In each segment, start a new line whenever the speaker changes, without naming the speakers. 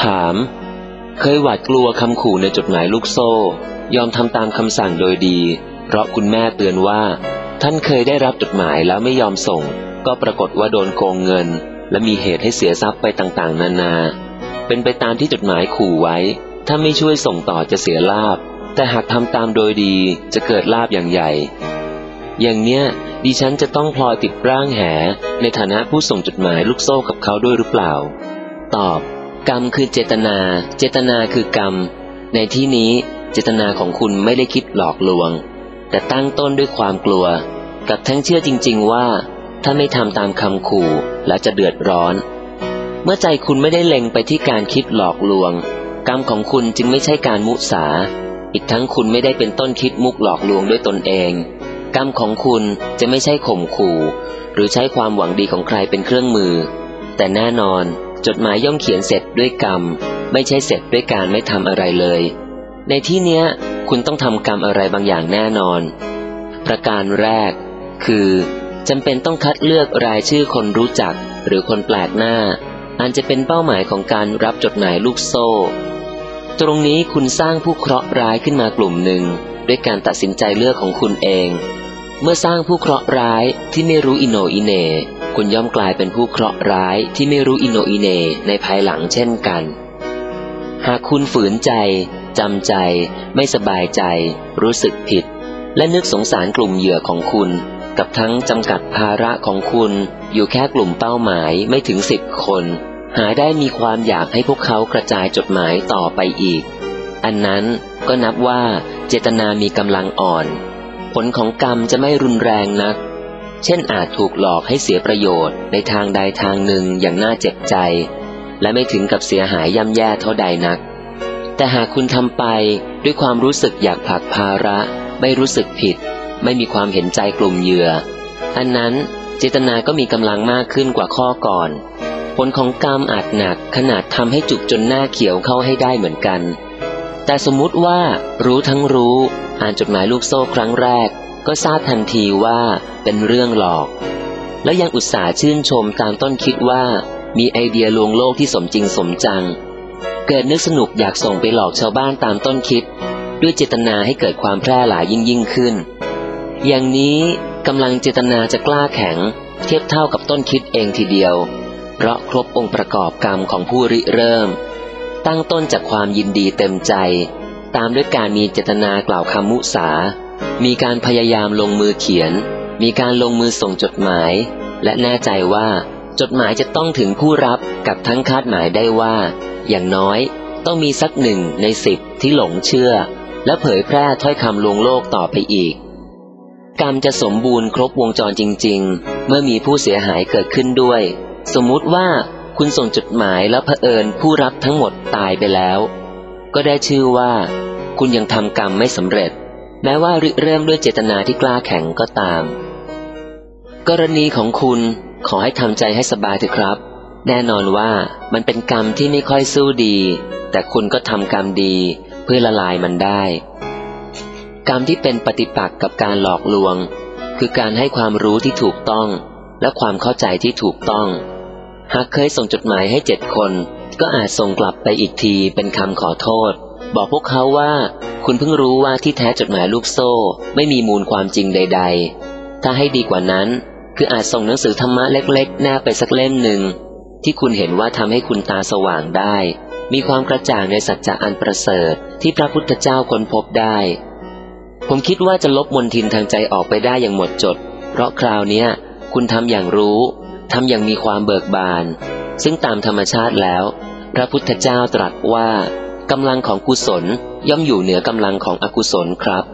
ถามเคยหวาดกลัวคำขู่ในจดหมายลูกโซ่ยอมทำตามคำสั่งโดยดีเพราะคุณแม่เตือนว่าท่านเคยได้รับจดหมายแล้วไม่ยอมส่งก็ปรากฏว่าโดนโกงเงินและมีเหตุให้เสียทรัพย์ไปต่างๆนานาเป็นไปตามที่จดหมายขู่ไว้ถ้าไม่ช่วยส่งต่อจะเสียลาภแต่หากทำตามโดยดีจะเกิดลาภอย่างใหญ่อย่างเนี้ยดิฉันจะต้องพลอยติดร่างแหในฐานะผู้ส่งจดหมายลูกโซ่กับเขาด้วยหรือเปล่าตอบกรรมคือเจตนาเจตนาคือกรรมในที่นี้เจตนาของคุณไม่ได้คิดหลอกลวงแต่ตั้งต้นด้วยความกลัวกับทั้งเชื่อจริงๆว่าถ้าไม่ทำตามคำขู่แล้วจะเดือดร้อนเมื่อใจคุณไม่ได้เล็งไปที่การคิดหลอกลวงกรรมของคุณจึงไม่ใช่การมุสาอีกทั้งคุณไม่ได้เป็นต้นคิดมุกหลอกลวงด้วยตนเองกรรมของคุณจะไม่ใช่ข่มขู่หรือใช้ความหวังดีของใครเป็นเครื่องมือแต่แน่นอนจดหมายย่อมเขียนเสร็จด้วยกรรมไม่ใช่เสร็จด้วยการไม่ทำอะไรเลยในที่เนี้ยคุณต้องทำกรรมอะไรบางอย่างแน่นอนประการแรกคือจำเป็นต้องคัดเลือกรายชื่อคนรู้จักหรือคนแปลกหน้าอันจะเป็นเป้าหมายของการรับจดหมายลูกโซ่ตรงนี้คุณสร้างผู้เคราะห์ร้ายขึ้นมากลุ่มหนึ่งด้วยการตัดสินใจเลือกของคุณเองเมื่อสร้างผู้เคราะห์ร้ายที่ไม่รู้อิโหนอิเหน่คุณย่อมกลายเป็นผู้เคราะห์ร้ายที่ไม่รู้อิโหนอิเหน่ในภายหลังเช่นกันหากคุณฝืนใจจำใจไม่สบายใจรู้สึกผิดและนึกสงสารกลุ่มเหยื่อของคุณกับทั้งจำกัดภาระของคุณอยู่แค่กลุ่มเป้าหมายไม่ถึง10 คนหาได้มีความอยากให้พวกเขากระจายจดหมายต่อไปอีกอันนั้นก็นับว่าเจตนามีกำลังอ่อนผลของกรรมจะไม่รุนแรงนักเช่นอาจถูกหลอกให้เสียประโยชน์ในทางใดทางหนึ่งอย่างน่าเจ็บใจและไม่ถึงกับเสียหายย่ำแย่เท่าใดนักแต่หากคุณทำไปด้วยความรู้สึกอยากผลักภาระไม่รู้สึกผิดไม่มีความเห็นใจกลุ่มเหยื่ออันนั้นเจตนาก็มีกำลังมากขึ้นกว่าข้อก่อนผลของกรรมอาจหนักขนาดทำให้จุกจนหน้าเขียวเข้าให้ได้เหมือนกันแต่สมมุติว่ารู้ทั้งรู้อ่านจดหมายลูกโซ่ครั้งแรกก็ทราบทันทีว่าเป็นเรื่องหลอกและยังอุตส่าห์ชื่นชมตามต้นคิดว่ามีไอเดียลวงโลกที่สมจริงสมจังเกิดนึกสนุกอยากส่งไปหลอกชาวบ้านตามต้นคิดด้วยเจตนาให้เกิดความแพร่หลายยิ่งขึ้นอย่างนี้กำลังเจตนาจะกล้าแข็งเทียบเท่ากับต้นคิดเองทีเดียวเพราะครบองค์ประกอบกรรมของผู้ริเริ่มตั้งต้นจากความยินดีเต็มใจตามด้วยการมีเจตนากล่าวคำมุสามีการพยายามลงมือเขียนมีการลงมือส่งจดหมายและแน่ใจว่าจดหมายจะต้องถึงผู้รับกับทั้งคาดหมายได้ว่าอย่างน้อยต้องมีสัก1 ใน 10ที่หลงเชื่อและเผยแพร่ถ้อยคำลวงโลกต่อไปอีกกรรมจะสมบูรณ์ครบวงจรจริงๆเมื่อมีผู้เสียหายเกิดขึ้นด้วยสมมุติว่าคุณส่งจดหมายแล้วเผอิญผู้รับทั้งหมดตายไปแล้วก็ได้ชื่อว่าคุณยังทำกรรมไม่สำเร็จแม้ว่าริเริ่มด้วยเจตนาที่กล้าแข็งก็ตามกรณีของคุณขอให้ทำใจให้สบายเถอะครับแน่นอนว่ามันเป็นกรรมที่ไม่ค่อยสู้ดีแต่คุณก็ทำกรรมดีเพื่อละลายมันได้กรรมที่เป็นปฏิปักษ์กับการหลอกลวงคือการให้ความรู้ที่ถูกต้องและความเข้าใจที่ถูกต้องหากเคยส่งจดหมายให้7 คนก็อาจส่งกลับไปอีกทีเป็นคำขอโทษบอกพวกเขาว่าคุณเพิ่งรู้ว่าที่แท้จดหมายลูกโซ่ไม่มีมูลความจริงใดๆถ้าให้ดีกว่านั้นคืออาจส่งหนังสือธรรมะเล็กๆแนบไปสักเล่มหนึ่งที่คุณเห็นว่าทำให้คุณตาสว่างได้มีความกระจ่างในสัจจะอันประเสริฐที่พระพุทธเจ้าค้นพบได้ผมคิดว่าจะลบมลทินทางใจออกไปได้อย่างหมดจดเพราะคราวนี้คุณทำอย่างรู้ทำอย่างมีความเบิกบานซึ่งตามธรรมชาติแล้วพระพุทธเจ้าตรัสว่ากำลังของกุศลย่อมอยู่เหนือกำลังของอกุศลครับ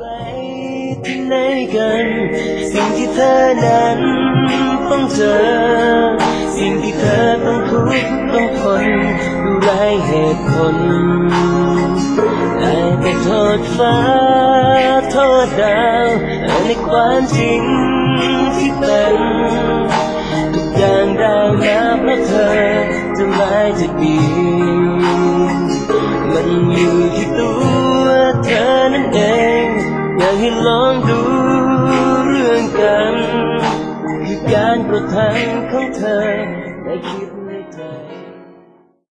สิ่งที่เธอนั้นต้องเจอสิ่งที่เธอต้องทุกข์ต้องทนดูไร้เหตุผลได้แต่โทษฟ้าโทษดาวในความจริงที่เป็นทุกอย่างได้มาเพราะเธอจะร้ายจะดีมันอยู่ที่ตัวเธอนั่นเองอยากให้ลองดูเรื่องกันคือการกระทำของเธอ